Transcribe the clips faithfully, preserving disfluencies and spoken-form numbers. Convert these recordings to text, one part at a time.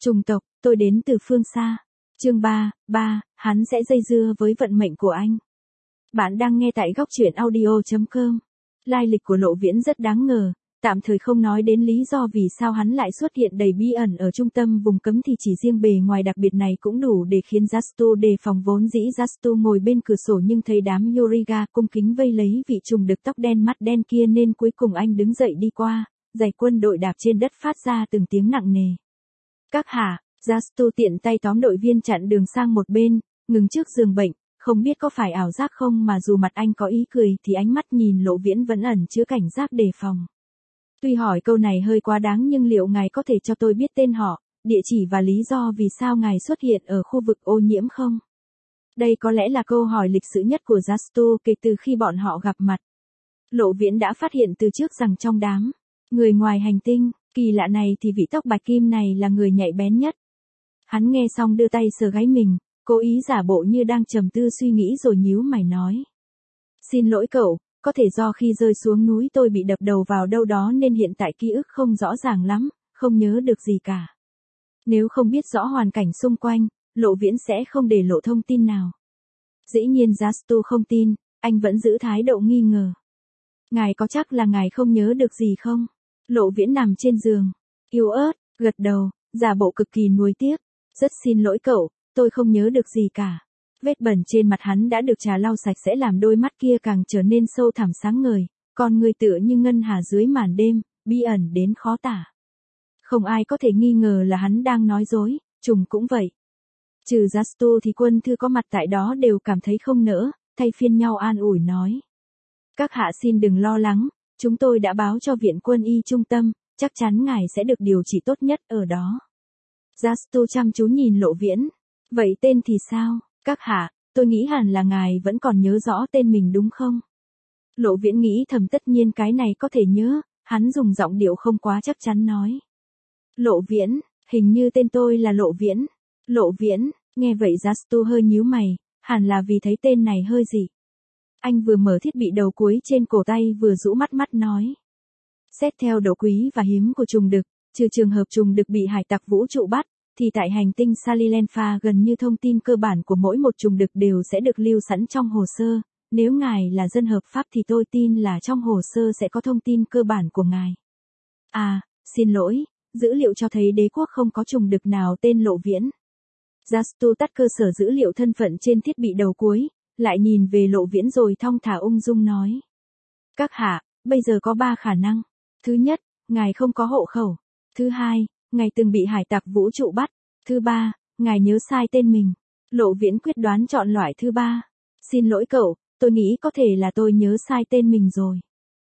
Trùng tộc, tôi đến từ phương xa. Chương ba, ba, hắn sẽ dây dưa với vận mệnh của anh. Bạn đang nghe tại góc truyện audio chấm com. Lai lịch của Lộ Viễn rất đáng ngờ, tạm thời không nói đến lý do vì sao hắn lại xuất hiện đầy bí ẩn ở trung tâm vùng cấm thì chỉ riêng bề ngoài đặc biệt này cũng đủ để khiến Yastu đề phòng. Vốn dĩ Yastu ngồi bên cửa sổ nhưng thấy đám Yoriga cung kính vây lấy vị trùng đực tóc đen mắt đen kia nên cuối cùng anh đứng dậy đi qua, giày quân đội đạp trên đất phát ra từng tiếng nặng nề. Các hạ, Yastu tiện tay tóm đội viên chặn đường sang một bên, ngừng trước giường bệnh, không biết có phải ảo giác không mà dù mặt anh có ý cười thì ánh mắt nhìn Lộ Viễn vẫn ẩn chứa cảnh giác đề phòng. Tuy hỏi câu này hơi quá đáng nhưng liệu ngài có thể cho tôi biết tên họ, địa chỉ và lý do vì sao ngài xuất hiện ở khu vực ô nhiễm không? Đây có lẽ là câu hỏi lịch sự nhất của Yastu kể từ khi bọn họ gặp mặt. Lộ Viễn đã phát hiện từ trước rằng trong đám người ngoài hành tinh kỳ lạ này thì vị tóc bạch kim này là người nhạy bén nhất. Hắn nghe xong đưa tay sờ gáy mình, cố ý giả bộ như đang trầm tư suy nghĩ rồi nhíu mày nói. Xin lỗi cậu, có thể do khi rơi xuống núi tôi bị đập đầu vào đâu đó nên hiện tại ký ức không rõ ràng lắm, không nhớ được gì cả. Nếu không biết rõ hoàn cảnh xung quanh, Lộ Viễn sẽ không để lộ thông tin nào. Dĩ nhiên Yastu không tin, anh vẫn giữ thái độ nghi ngờ. Ngài có chắc là ngài không nhớ được gì không? Lộ Viễn nằm trên giường, yếu ớt, gật đầu, giả bộ cực kỳ nuối tiếc. Rất xin lỗi cậu, tôi không nhớ được gì cả. Vết bẩn trên mặt hắn đã được trà lau sạch sẽ làm đôi mắt kia càng trở nên sâu thẳm sáng ngời, còn người tựa như ngân hà dưới màn đêm, bí ẩn đến khó tả. Không ai có thể nghi ngờ là hắn đang nói dối, trùng cũng vậy. Trừ Yastu thì quân thư có mặt tại đó đều cảm thấy không nỡ, thay phiên nhau an ủi nói. Các hạ xin đừng lo lắng, chúng tôi đã báo cho viện quân y trung tâm, chắc chắn ngài sẽ được điều trị tốt nhất ở đó. Yastu chăm chú nhìn Lộ Viễn. Vậy tên thì sao? Các hạ, tôi nghĩ hẳn là ngài vẫn còn nhớ rõ tên mình đúng không? Lộ Viễn nghĩ thầm tất nhiên cái này có thể nhớ, hắn dùng giọng điệu không quá chắc chắn nói. Lộ Viễn, hình như tên tôi là Lộ Viễn. Lộ Viễn, nghe vậy Yastu hơi nhíu mày, hẳn là vì thấy tên này hơi dị. Anh vừa mở thiết bị đầu cuối trên cổ tay vừa rũ mắt mắt nói. Xét theo độ quý và hiếm của trùng đực, trừ trường hợp trùng đực bị hải tặc vũ trụ bắt, thì tại hành tinh Salilenfa gần như thông tin cơ bản của mỗi một trùng đực đều sẽ được lưu sẵn trong hồ sơ. Nếu ngài là dân hợp pháp thì tôi tin là trong hồ sơ sẽ có thông tin cơ bản của ngài. À, xin lỗi, dữ liệu cho thấy đế quốc không có trùng đực nào tên Lộ Viễn. Yastu tắt cơ sở dữ liệu thân phận trên thiết bị đầu cuối, lại nhìn về Lộ Viễn rồi thong thả ung dung nói. Các hạ, bây giờ có ba khả năng. Thứ nhất, ngài không có hộ khẩu. Thứ hai, ngài từng bị hải tặc vũ trụ bắt. Thứ ba, ngài nhớ sai tên mình. Lộ Viễn quyết đoán chọn loại thứ ba. Xin lỗi cậu, tôi nghĩ có thể là tôi nhớ sai tên mình rồi.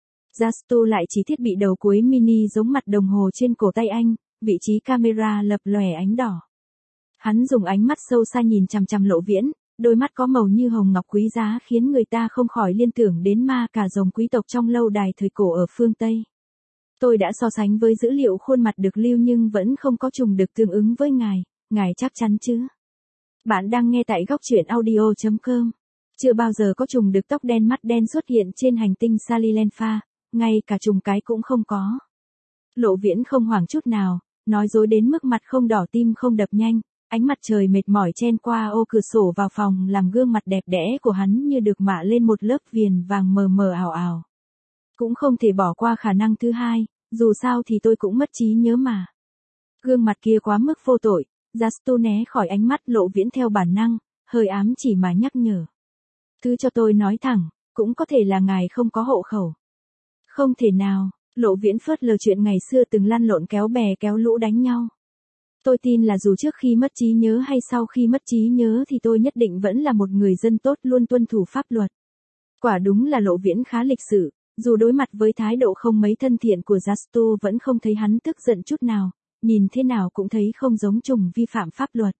Yastu lại chỉ thiết bị đầu cuối mini giống mặt đồng hồ trên cổ tay anh, vị trí camera lập lòe ánh đỏ. Hắn dùng ánh mắt sâu xa nhìn chằm chằm Lộ Viễn, đôi mắt có màu như hồng ngọc quý giá khiến người ta không khỏi liên tưởng đến ma cà rồng quý tộc trong lâu đài thời cổ ở phương Tây. Tôi đã so sánh với dữ liệu khuôn mặt được lưu nhưng vẫn không có trùng đực tương ứng với ngài, ngài chắc chắn chứ? Bạn đang nghe tại góc truyện audio chấm com. Chưa bao giờ có trùng đực tóc đen mắt đen xuất hiện trên hành tinh Salilenfa, ngay cả trùng cái cũng không có. Lộ Viễn không hoảng chút nào, nói dối đến mức mặt không đỏ tim không đập nhanh, ánh mặt trời mệt mỏi chen qua ô cửa sổ vào phòng làm gương mặt đẹp đẽ của hắn như được mạ lên một lớp viền vàng mờ mờ ảo ảo. Cũng không thể bỏ qua khả năng thứ hai, dù sao thì tôi cũng mất trí nhớ mà. Gương mặt kia quá mức vô tội, Yastu né khỏi ánh mắt Lộ Viễn theo bản năng, hơi ám chỉ mà nhắc nhở. Thứ cho tôi nói thẳng, cũng có thể là ngài không có hộ khẩu. Không thể nào, Lộ Viễn phớt lờ chuyện ngày xưa từng lăn lộn kéo bè kéo lũ đánh nhau. Tôi tin là dù trước khi mất trí nhớ hay sau khi mất trí nhớ thì tôi nhất định vẫn là một người dân tốt luôn tuân thủ pháp luật. Quả đúng là Lộ Viễn khá lịch sự. Dù đối mặt với thái độ không mấy thân thiện của Yastu vẫn không thấy hắn tức giận chút nào, nhìn thế nào cũng thấy không giống trùng vi phạm pháp luật.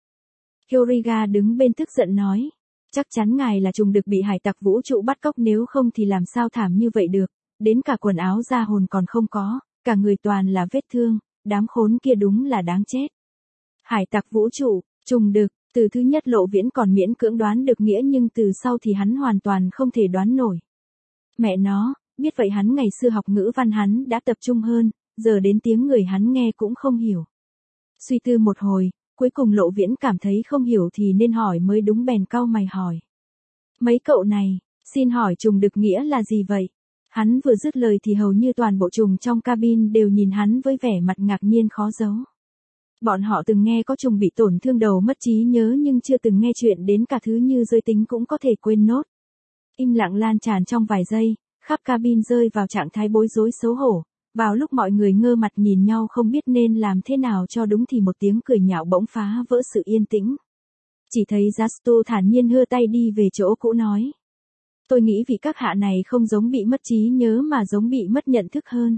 Yoriga đứng bên tức giận nói, chắc chắn ngài là trùng đực bị hải tặc vũ trụ bắt cóc nếu không thì làm sao thảm như vậy được, đến cả quần áo da hồn còn không có, cả người toàn là vết thương, đám khốn kia đúng là đáng chết. Hải tặc vũ trụ, trùng đực, từ thứ nhất Lộ Viễn còn miễn cưỡng đoán được nghĩa nhưng từ sau thì hắn hoàn toàn không thể đoán nổi. Mẹ nó. Biết vậy hắn ngày xưa học ngữ văn hắn đã tập trung hơn, giờ đến tiếng người hắn nghe cũng không hiểu. Suy tư một hồi, cuối cùng Lộ Viễn cảm thấy không hiểu thì nên hỏi mới đúng bèn cau mày hỏi. Mấy cậu này, xin hỏi trùng đực nghĩa là gì vậy? Hắn vừa dứt lời thì hầu như toàn bộ trùng trong cabin đều nhìn hắn với vẻ mặt ngạc nhiên khó giấu. Bọn họ từng nghe có trùng bị tổn thương đầu mất trí nhớ nhưng chưa từng nghe chuyện đến cả thứ như giới tính cũng có thể quên nốt. Im lặng lan tràn trong vài giây, khắp cabin rơi vào trạng thái bối rối xấu hổ. Vào lúc mọi người ngơ mặt nhìn nhau không biết nên làm thế nào cho đúng thì một tiếng cười nhạo bỗng phá vỡ sự yên tĩnh. Chỉ thấy Jastu thản nhiên hơ tay đi về chỗ cũ nói. Tôi nghĩ vị các hạ này không giống bị mất trí nhớ mà giống bị mất nhận thức hơn.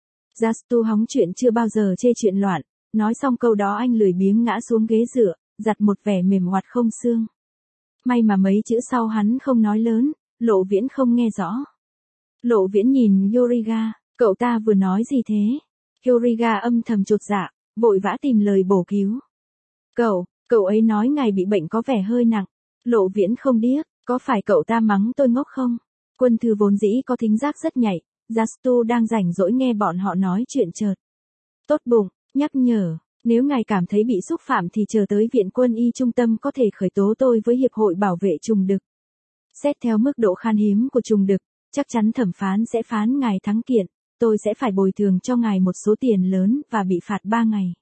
Jastu hóng chuyện chưa bao giờ chê chuyện loạn, nói xong câu đó anh lười biếng ngã xuống ghế dựa, giặt một vẻ mềm oặt không xương. May mà mấy chữ sau hắn không nói lớn, Lộ Viễn không nghe rõ. Lộ Viễn nhìn Yoriga, cậu ta vừa nói gì thế? Yoriga âm thầm chột dạ, vội vã tìm lời bổ cứu. Cậu, cậu ấy nói ngài bị bệnh có vẻ hơi nặng. Lộ Viễn không điếc, có phải cậu ta mắng tôi ngốc không? Quân thư vốn dĩ có thính giác rất nhạy, Jastu đang rảnh rỗi nghe bọn họ nói chuyện chợt. Tốt bụng, nhắc nhở, nếu ngài cảm thấy bị xúc phạm thì chờ tới viện quân y trung tâm có thể khởi tố tôi với Hiệp hội Bảo vệ trùng đực. Xét theo mức độ khan hiếm của trùng đực, chắc chắn thẩm phán sẽ phán ngài thắng kiện, tôi sẽ phải bồi thường cho ngài một số tiền lớn và bị phạt ba ngày.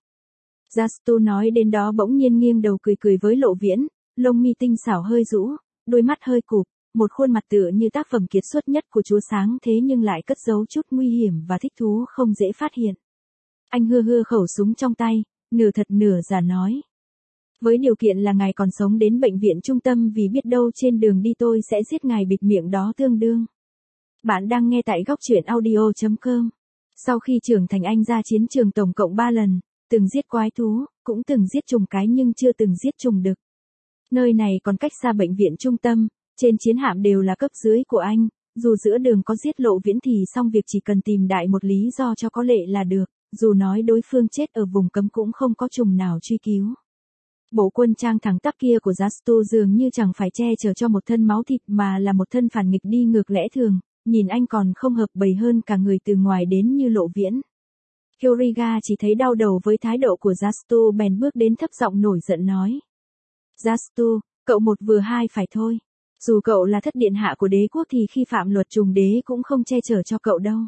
Jastu nói đến đó bỗng nhiên nghiêng đầu cười cười với Lộ Viễn, lông mi tinh xảo hơi rũ, đôi mắt hơi cụp, một khuôn mặt tựa như tác phẩm kiệt xuất nhất của Chúa Sáng thế nhưng lại cất giấu chút nguy hiểm và thích thú không dễ phát hiện. Anh hưa hưa khẩu súng trong tay, nửa thật nửa giả nói. Với điều kiện là ngài còn sống đến bệnh viện trung tâm vì biết đâu trên đường đi tôi sẽ giết ngài bịt miệng đó tương đương. Bạn đang nghe tại góc truyện audio chấm com. Sau khi trưởng thành anh ra chiến trường tổng cộng ba lần, từng giết quái thú, cũng từng giết trùng cái nhưng chưa từng giết trùng đực. Nơi này còn cách xa bệnh viện trung tâm, trên chiến hạm đều là cấp dưới của anh, dù giữa đường có giết Lộ Viễn thì xong việc chỉ cần tìm đại một lý do cho có lệ là được, dù nói đối phương chết ở vùng cấm cũng không có trùng nào truy cứu. Bộ quân trang thẳng tắp kia của Jastu dường như chẳng phải che chở cho một thân máu thịt mà là một thân phản nghịch đi ngược lẽ thường, nhìn anh còn không hợp bầy hơn cả người từ ngoài đến như Lộ Viễn. Yoriga chỉ thấy đau đầu với thái độ của Jastu bèn bước đến thấp giọng nổi giận nói. Jastu, cậu một vừa hai phải thôi. Dù cậu là thất điện hạ của đế quốc thì khi phạm luật trùng đế cũng không che chở cho cậu đâu.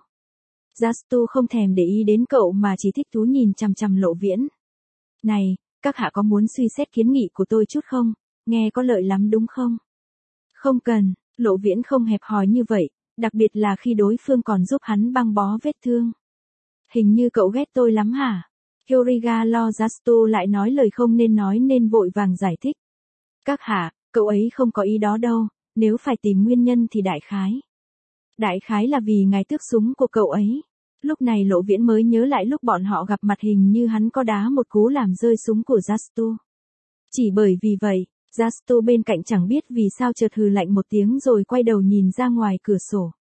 Jastu không thèm để ý đến cậu mà chỉ thích thú nhìn chằm chằm Lộ Viễn. Này, các hạ có muốn suy xét kiến nghị của tôi chút không? Nghe có lợi lắm đúng không? Không cần, Lộ Viễn không hẹp hòi như vậy, đặc biệt là khi đối phương còn giúp hắn băng bó vết thương. Hình như cậu ghét tôi lắm hả? Yoriga lo Jastu lại nói lời không nên nói nên vội vàng giải thích. Các hạ, cậu ấy không có ý đó đâu, nếu phải tìm nguyên nhân thì đại khái. Đại khái là vì ngài tước súng của cậu ấy. Lúc này Lộ Viễn mới nhớ lại lúc bọn họ gặp mặt hình như hắn có đá một cú làm rơi súng của Jastu. Chỉ bởi vì vậy, Jastu bên cạnh chẳng biết vì sao chợt hừ lạnh một tiếng rồi quay đầu nhìn ra ngoài cửa sổ.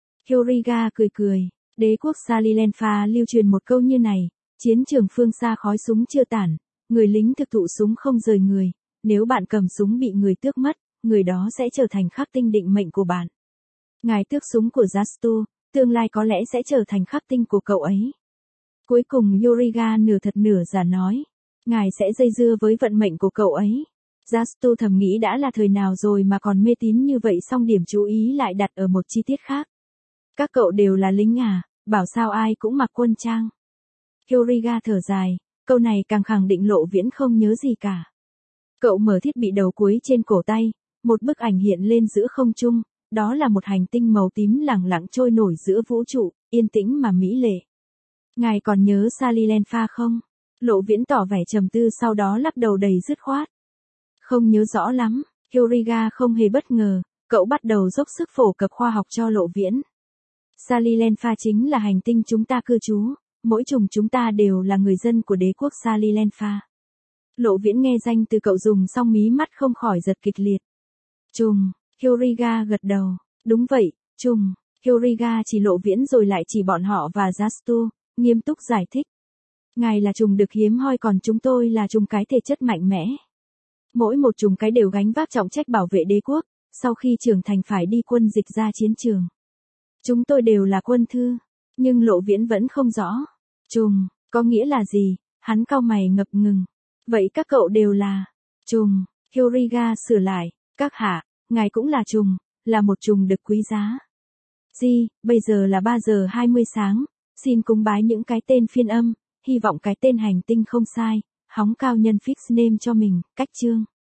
Yoriga cười cười, đế quốc Salilenfa lưu truyền một câu như này, chiến trường phương xa khói súng chưa tản, người lính thực thụ súng không rời người, nếu bạn cầm súng bị người tước mất, người đó sẽ trở thành khắc tinh định mệnh của bạn. Ngài tước súng của Jastu, tương lai có lẽ sẽ trở thành khắc tinh của cậu ấy. Cuối cùng Yoriga nửa thật nửa giả nói, ngài sẽ dây dưa với vận mệnh của cậu ấy. Jastu thầm nghĩ đã là thời nào rồi mà còn mê tín như vậy, song điểm chú ý lại đặt ở một chi tiết khác. Các cậu đều là lính à, bảo sao ai cũng mặc quân trang. Yoriga thở dài, câu này càng khẳng định Lộ Viễn không nhớ gì cả. Cậu mở thiết bị đầu cuối trên cổ tay, một bức ảnh hiện lên giữa không trung, đó là một hành tinh màu tím lẳng lặng trôi nổi giữa vũ trụ, yên tĩnh mà mỹ lệ. Ngài còn nhớ Salilenfa không? Lộ Viễn tỏ vẻ trầm tư sau đó lắc đầu đầy dứt khoát. Không nhớ rõ lắm, Yoriga không hề bất ngờ, cậu bắt đầu dốc sức phổ cập khoa học cho Lộ Viễn. Salilenfa chính là hành tinh chúng ta cư trú, mỗi chủng chúng ta đều là người dân của đế quốc Salilenfa. Lộ Viễn nghe danh từ cậu dùng xong mí mắt không khỏi giật kịch liệt. Trùng, Yoriga gật đầu, đúng vậy, trùng, Yoriga chỉ Lộ Viễn rồi lại chỉ bọn họ và Jastu, nghiêm túc giải thích. Ngài là trùng đực hiếm hoi còn chúng tôi là trùng cái thể chất mạnh mẽ. Mỗi một trùng cái đều gánh vác trọng trách bảo vệ đế quốc, sau khi trưởng thành phải đi quân dịch ra chiến trường. Chúng tôi đều là quân thư, nhưng Lộ Viễn vẫn không rõ. Trùng, có nghĩa là gì? Hắn cau mày ngập ngừng. Vậy các cậu đều là trùng. Hyoriga sửa lại. Các hạ, ngài cũng là trùng, là một trùng đực quý giá. Di, bây giờ là ba giờ hai mươi sáng, xin cúng bái những cái tên phiên âm, hy vọng cái tên hành tinh không sai, hóng cao nhân fix name cho mình, cách chương.